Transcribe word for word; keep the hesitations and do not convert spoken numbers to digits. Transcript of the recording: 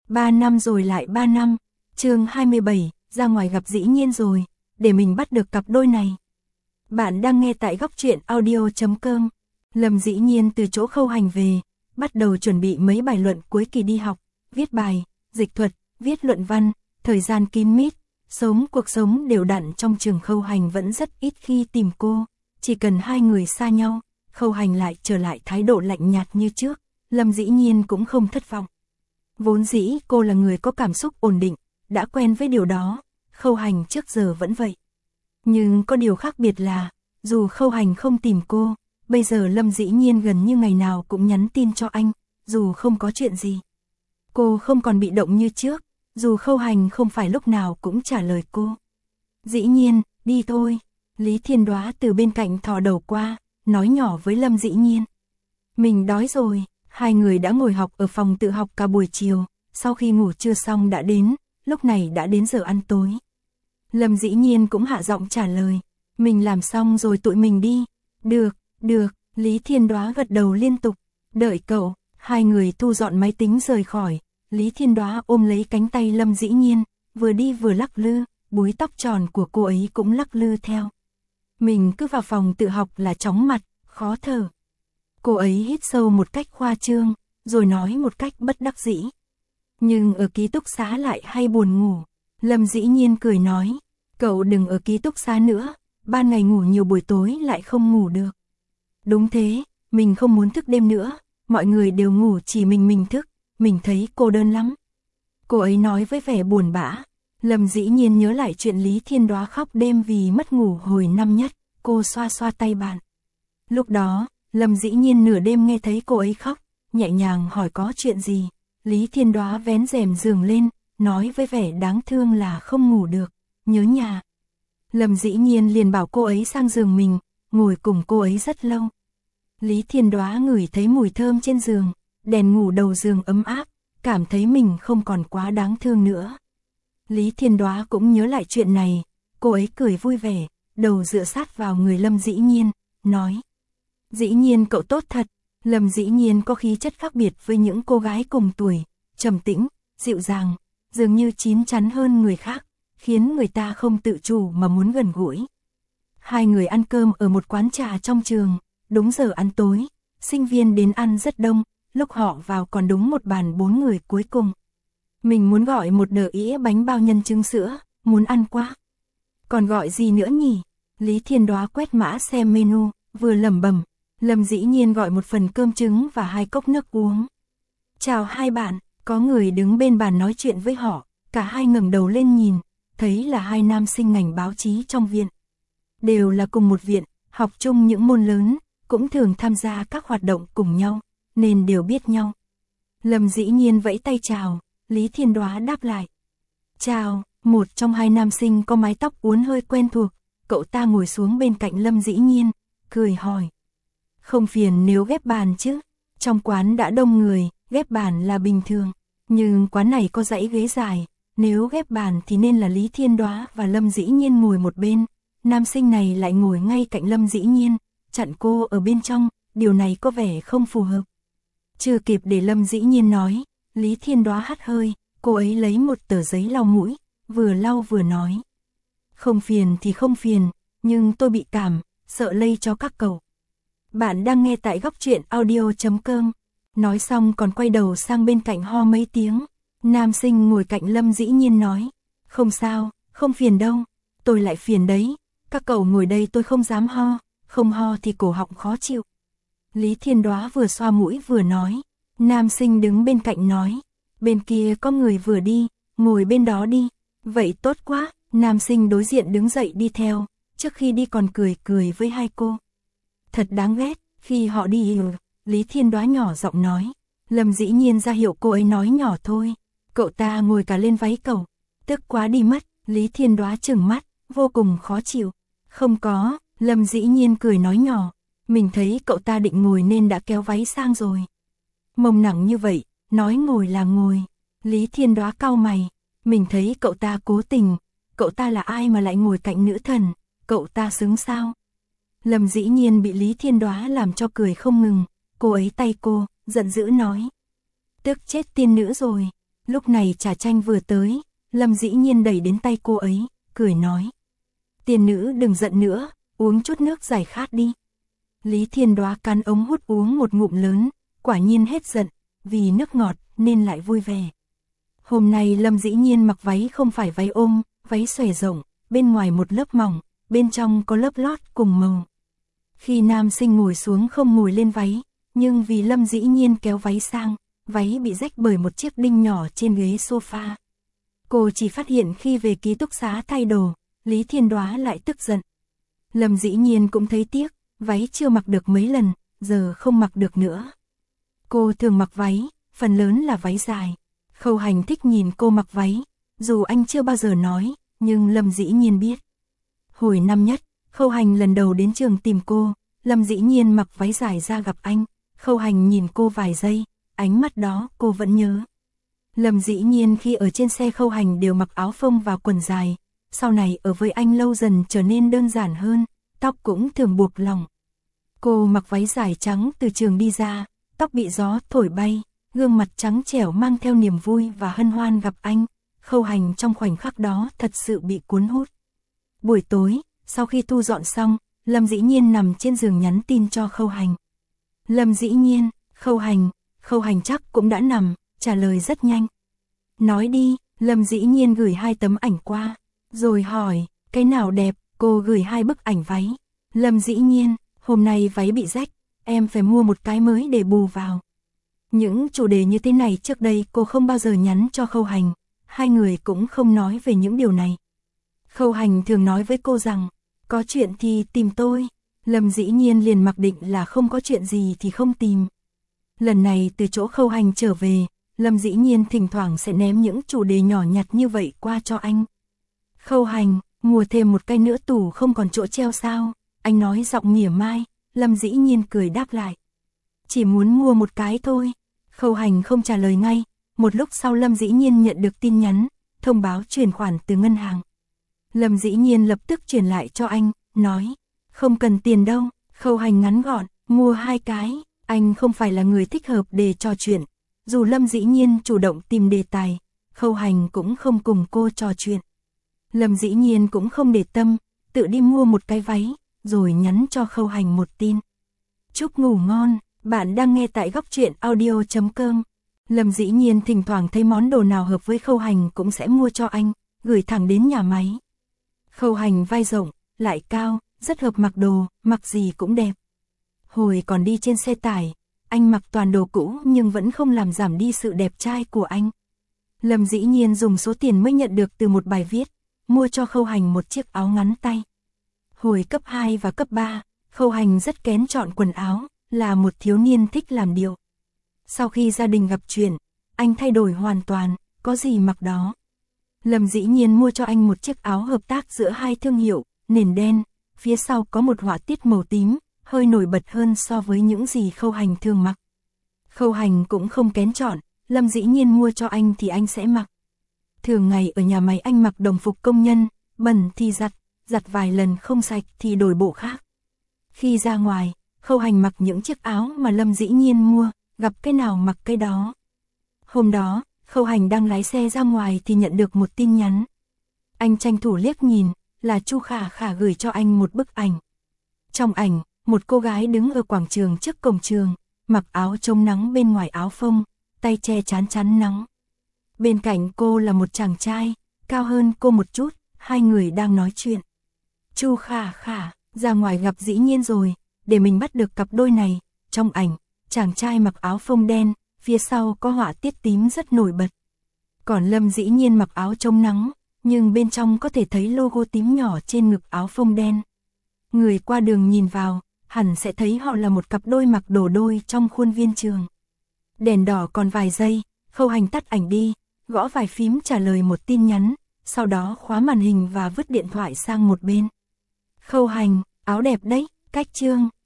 Ba năm rồi lại ba năm. Chương hai mươi bảy, ra ngoài gặp Dĩ Nhiên rồi, để mình bắt được cặp đôi này. Bạn đang nghe tại góc truyện audio chấm com. Lâm Dĩ Nhiên từ chỗ Khâu Hành về, bắt đầu chuẩn bị mấy bài luận cuối kỳ đi học, viết bài, dịch thuật, viết luận văn, thời gian kín mít, sống cuộc sống đều đặn trong trường. Khâu Hành vẫn rất ít khi tìm cô, chỉ cần hai người xa nhau, Khâu Hành lại trở lại thái độ lạnh nhạt như trước, Lâm Dĩ Nhiên cũng không thất vọng. Vốn dĩ cô là người có cảm xúc ổn định, đã quen với điều đó, Khâu Hành trước giờ vẫn vậy. Nhưng có điều khác biệt là, dù Khâu Hành không tìm cô, bây giờ Lâm Dĩ Nhiên gần như ngày nào cũng nhắn tin cho anh, dù không có chuyện gì. Cô không còn bị động như trước, dù Khâu Hành không phải lúc nào cũng trả lời cô. Dĩ Nhiên, đi thôi. Lý Thiên Đoá từ bên cạnh thò đầu qua, nói nhỏ với Lâm Dĩ Nhiên. Mình đói rồi. Hai người đã ngồi học ở phòng tự học cả buổi chiều, sau khi ngủ trưa xong đã đến, lúc này đã đến giờ ăn tối. Lâm Dĩ Nhiên cũng hạ giọng trả lời, mình làm xong rồi tụi mình đi. Được, được, Lý Thiên Đoá gật đầu liên tục, đợi cậu. Hai người thu dọn máy tính rời khỏi, Lý Thiên Đoá ôm lấy cánh tay Lâm Dĩ Nhiên, vừa đi vừa lắc lư, búi tóc tròn của cô ấy cũng lắc lư theo. Mình cứ vào phòng tự học là chóng mặt, khó thở. Cô ấy hít sâu một cách khoa trương, rồi nói một cách bất đắc dĩ. Nhưng ở ký túc xá lại hay buồn ngủ. Lâm Dĩ Nhiên cười nói, cậu đừng ở ký túc xá nữa, ban ngày ngủ nhiều buổi tối lại không ngủ được. Đúng thế, mình không muốn thức đêm nữa, mọi người đều ngủ chỉ mình mình thức, mình thấy cô đơn lắm. Cô ấy nói với vẻ buồn bã. Lâm Dĩ Nhiên nhớ lại chuyện Lý Thiên Đoá khóc đêm vì mất ngủ hồi năm nhất, cô xoa xoa tay bạn. Lúc đó, Lâm Dĩ Nhiên nửa đêm nghe thấy cô ấy khóc, nhẹ nhàng hỏi có chuyện gì. Lý Thiên Đoá vén rèm giường lên, nói với vẻ đáng thương là không ngủ được, nhớ nhà. Lâm Dĩ Nhiên liền bảo cô ấy sang giường mình, ngồi cùng cô ấy rất lâu. Lý Thiên Đoá ngửi thấy mùi thơm trên giường, đèn ngủ đầu giường ấm áp, cảm thấy mình không còn quá đáng thương nữa. Lý Thiên Đoá cũng nhớ lại chuyện này, cô ấy cười vui vẻ, đầu dựa sát vào người Lâm Dĩ Nhiên, nói. Dĩ Nhiên cậu tốt thật. Lâm Dĩ Nhiên có khí chất khác biệt với những cô gái cùng tuổi, trầm tĩnh, dịu dàng, dường như chín chắn hơn người khác, khiến người ta không tự chủ mà muốn gần gũi. Hai người ăn cơm ở một quán trà trong trường, đúng giờ ăn tối, sinh viên đến ăn rất đông, lúc họ vào còn đúng một bàn bốn người cuối cùng. Mình muốn gọi một đĩa ĩa bánh bao nhân trứng sữa, muốn ăn quá. Còn gọi gì nữa nhỉ? Lý Thiên Đoá quét mã xem menu, vừa lẩm bẩm. Lâm Dĩ Nhiên gọi một phần cơm trứng và hai cốc nước uống. Chào hai bạn, có người đứng bên bàn nói chuyện với họ, cả hai ngẩng đầu lên nhìn, thấy là hai nam sinh ngành báo chí trong viện. Đều là cùng một viện, học chung những môn lớn, cũng thường tham gia các hoạt động cùng nhau, nên đều biết nhau. Lâm Dĩ Nhiên vẫy tay chào, Lý Thiên Đoá đáp lại. Chào, một trong hai nam sinh có mái tóc uốn hơi quen thuộc, cậu ta ngồi xuống bên cạnh Lâm Dĩ Nhiên, cười hỏi. Không phiền nếu ghép bàn chứ, trong quán đã đông người, ghép bàn là bình thường, nhưng quán này có dãy ghế dài, nếu ghép bàn thì nên là Lý Thiên Đoá và Lâm Dĩ Nhiên ngồi một bên, nam sinh này lại ngồi ngay cạnh Lâm Dĩ Nhiên, chặn cô ở bên trong, điều này có vẻ không phù hợp. Chưa kịp để Lâm Dĩ Nhiên nói, Lý Thiên Đoá hắt hơi, cô ấy lấy một tờ giấy lau mũi, vừa lau vừa nói. Không phiền thì không phiền, nhưng tôi bị cảm, sợ lây cho các cậu. Bạn đang nghe tại góc truyện audio chấm com. Nói xong còn quay đầu sang bên cạnh ho mấy tiếng. Nam sinh ngồi cạnh Lâm Dĩ Nhiên nói. Không sao, không phiền đâu. Tôi lại phiền đấy. Các cậu ngồi đây tôi không dám ho. Không ho thì cổ họng khó chịu. Lý Thiên Đoá vừa xoa mũi vừa nói. Nam sinh đứng bên cạnh nói. Bên kia có người vừa đi, ngồi bên đó đi. Vậy tốt quá. Nam sinh đối diện đứng dậy đi theo. Trước khi đi còn cười cười với hai cô. Thật đáng ghét, khi họ đi ừ, Lý Thiên Đoá nhỏ giọng nói. Lâm Dĩ Nhiên ra hiệu cô ấy nói nhỏ thôi. Cậu ta ngồi cả lên váy cậu. Tức quá đi mất, Lý Thiên Đoá trừng mắt, vô cùng khó chịu. Không có, Lâm Dĩ Nhiên cười nói nhỏ. Mình thấy cậu ta định ngồi nên đã kéo váy sang rồi. Mông nặng như vậy, nói ngồi là ngồi. Lý Thiên Đoá cau mày. Mình thấy cậu ta cố tình. Cậu ta là ai mà lại ngồi cạnh nữ thần? Cậu ta xứng sao? Lâm Dĩ Nhiên bị Lý Thiên Đoá làm cho cười không ngừng, cô ấy tay cô, giận dữ nói. Tức chết tiên nữ rồi. Lúc này trà chanh vừa tới, Lâm Dĩ Nhiên đẩy đến tay cô ấy, cười nói. Tiên nữ đừng giận nữa, uống chút nước giải khát đi. Lý Thiên Đoá cắn ống hút uống một ngụm lớn, quả nhiên hết giận, vì nước ngọt nên lại vui vẻ. Hôm nay Lâm Dĩ Nhiên mặc váy không phải váy ôm, váy xòe rộng, bên ngoài một lớp mỏng, bên trong có lớp lót cùng màu. Khi nam sinh ngồi xuống không ngồi lên váy, nhưng vì Lâm Dĩ Nhiên kéo váy sang, váy bị rách bởi một chiếc đinh nhỏ trên ghế sofa. Cô chỉ phát hiện khi về ký túc xá thay đồ, Lý Thiên Đoá lại tức giận. Lâm Dĩ Nhiên cũng thấy tiếc, váy chưa mặc được mấy lần, giờ không mặc được nữa. Cô thường mặc váy, phần lớn là váy dài. Khâu Hành thích nhìn cô mặc váy, dù anh chưa bao giờ nói, nhưng Lâm Dĩ Nhiên biết. Hồi năm nhất, Khâu Hành lần đầu đến trường tìm cô, Lâm Dĩ Nhiên mặc váy dài ra gặp anh. Khâu Hành nhìn cô vài giây, ánh mắt đó cô vẫn nhớ. Lâm Dĩ Nhiên khi ở trên xe Khâu Hành đều mặc áo phông và quần dài, sau này ở với anh lâu dần trở nên đơn giản hơn, tóc cũng thường buộc lỏng. Cô mặc váy dài trắng từ trường đi ra, tóc bị gió thổi bay, gương mặt trắng trẻo mang theo niềm vui và hân hoan gặp anh. Khâu Hành trong khoảnh khắc đó thật sự bị cuốn hút. Buổi tối, sau khi thu dọn xong, Lâm Dĩ Nhiên nằm trên giường nhắn tin cho Khâu Hành. Lâm Dĩ Nhiên, Khâu Hành, Khâu Hành chắc cũng đã nằm, trả lời rất nhanh. Nói đi, Lâm Dĩ Nhiên gửi hai tấm ảnh qua, rồi hỏi, cái nào đẹp, cô gửi hai bức ảnh váy. Lâm Dĩ Nhiên, hôm nay váy bị rách, em phải mua một cái mới để bù vào. Những chủ đề như thế này trước đây cô không bao giờ nhắn cho Khâu Hành, hai người cũng không nói về những điều này. Khâu Hành thường nói với cô rằng, có chuyện thì tìm tôi. Lâm Dĩ Nhiên liền mặc định là không có chuyện gì thì không tìm. Lần này từ chỗ Khâu Hành trở về, Lâm Dĩ Nhiên thỉnh thoảng sẽ ném những chủ đề nhỏ nhặt như vậy qua cho anh. Khâu Hành, mua thêm một cái nữa tủ không còn chỗ treo sao? Anh nói giọng mỉa mai. Lâm Dĩ Nhiên cười đáp lại. Chỉ muốn mua một cái thôi. Khâu Hành không trả lời ngay. Một lúc sau Lâm Dĩ Nhiên nhận được tin nhắn, thông báo chuyển khoản từ ngân hàng. Lâm Dĩ Nhiên lập tức chuyển lại cho anh, nói, không cần tiền đâu. Khâu Hành ngắn gọn, mua hai cái. Anh không phải là người thích hợp để trò chuyện. Dù Lâm Dĩ Nhiên chủ động tìm đề tài, Khâu Hành cũng không cùng cô trò chuyện. Lâm Dĩ Nhiên cũng không để tâm, tự đi mua một cái váy, rồi nhắn cho Khâu Hành một tin. Chúc ngủ ngon, bạn đang nghe tại góc truyện audio chấm com. Lâm Dĩ Nhiên thỉnh thoảng thấy món đồ nào hợp với Khâu Hành cũng sẽ mua cho anh, gửi thẳng đến nhà máy. Khâu Hành vai rộng, lại cao, rất hợp mặc đồ, mặc gì cũng đẹp. Hồi còn đi trên xe tải, anh mặc toàn đồ cũ nhưng vẫn không làm giảm đi sự đẹp trai của anh. Lâm Dĩ Nhiên dùng số tiền mới nhận được từ một bài viết, mua cho Khâu Hành một chiếc áo ngắn tay. Hồi cấp hai và cấp ba, Khâu Hành rất kén chọn quần áo, là một thiếu niên thích làm điệu. Sau khi gia đình gặp chuyện, anh thay đổi hoàn toàn, có gì mặc đó. Lâm Dĩ Nhiên mua cho anh một chiếc áo hợp tác giữa hai thương hiệu, nền đen, phía sau có một họa tiết màu tím, hơi nổi bật hơn so với những gì Khâu Hành thường mặc. Khâu Hành cũng không kén chọn, Lâm Dĩ Nhiên mua cho anh thì anh sẽ mặc. Thường ngày ở nhà máy anh mặc đồng phục công nhân, bẩn thì giặt, giặt vài lần không sạch thì đổi bộ khác. Khi ra ngoài, Khâu Hành mặc những chiếc áo mà Lâm Dĩ Nhiên mua, gặp cái nào mặc cái đó. Hôm đó, Khâu Hành đang lái xe ra ngoài thì nhận được một tin nhắn. Anh tranh thủ liếc nhìn, là Chu Khả Khả gửi cho anh một bức ảnh. Trong ảnh, một cô gái đứng ở quảng trường trước cổng trường, mặc áo chống nắng bên ngoài áo phông, tay che chắn chắn nắng. Bên cạnh cô là một chàng trai, cao hơn cô một chút, hai người đang nói chuyện. Chu Khả Khả, ra ngoài gặp Dĩ Nhiên rồi, để mình bắt được cặp đôi này. Trong ảnh, chàng trai mặc áo phông đen, phía sau có họa tiết tím rất nổi bật. Còn Lâm Dĩ Nhiên mặc áo chống nắng, nhưng bên trong có thể thấy logo tím nhỏ trên ngực áo phông đen. Người qua đường nhìn vào, hẳn sẽ thấy họ là một cặp đôi mặc đồ đôi trong khuôn viên trường. Đèn đỏ còn vài giây, Khâu Hành tắt ảnh đi, gõ vài phím trả lời một tin nhắn, sau đó khóa màn hình và vứt điện thoại sang một bên. Khâu Hành, áo đẹp đấy, cách trương.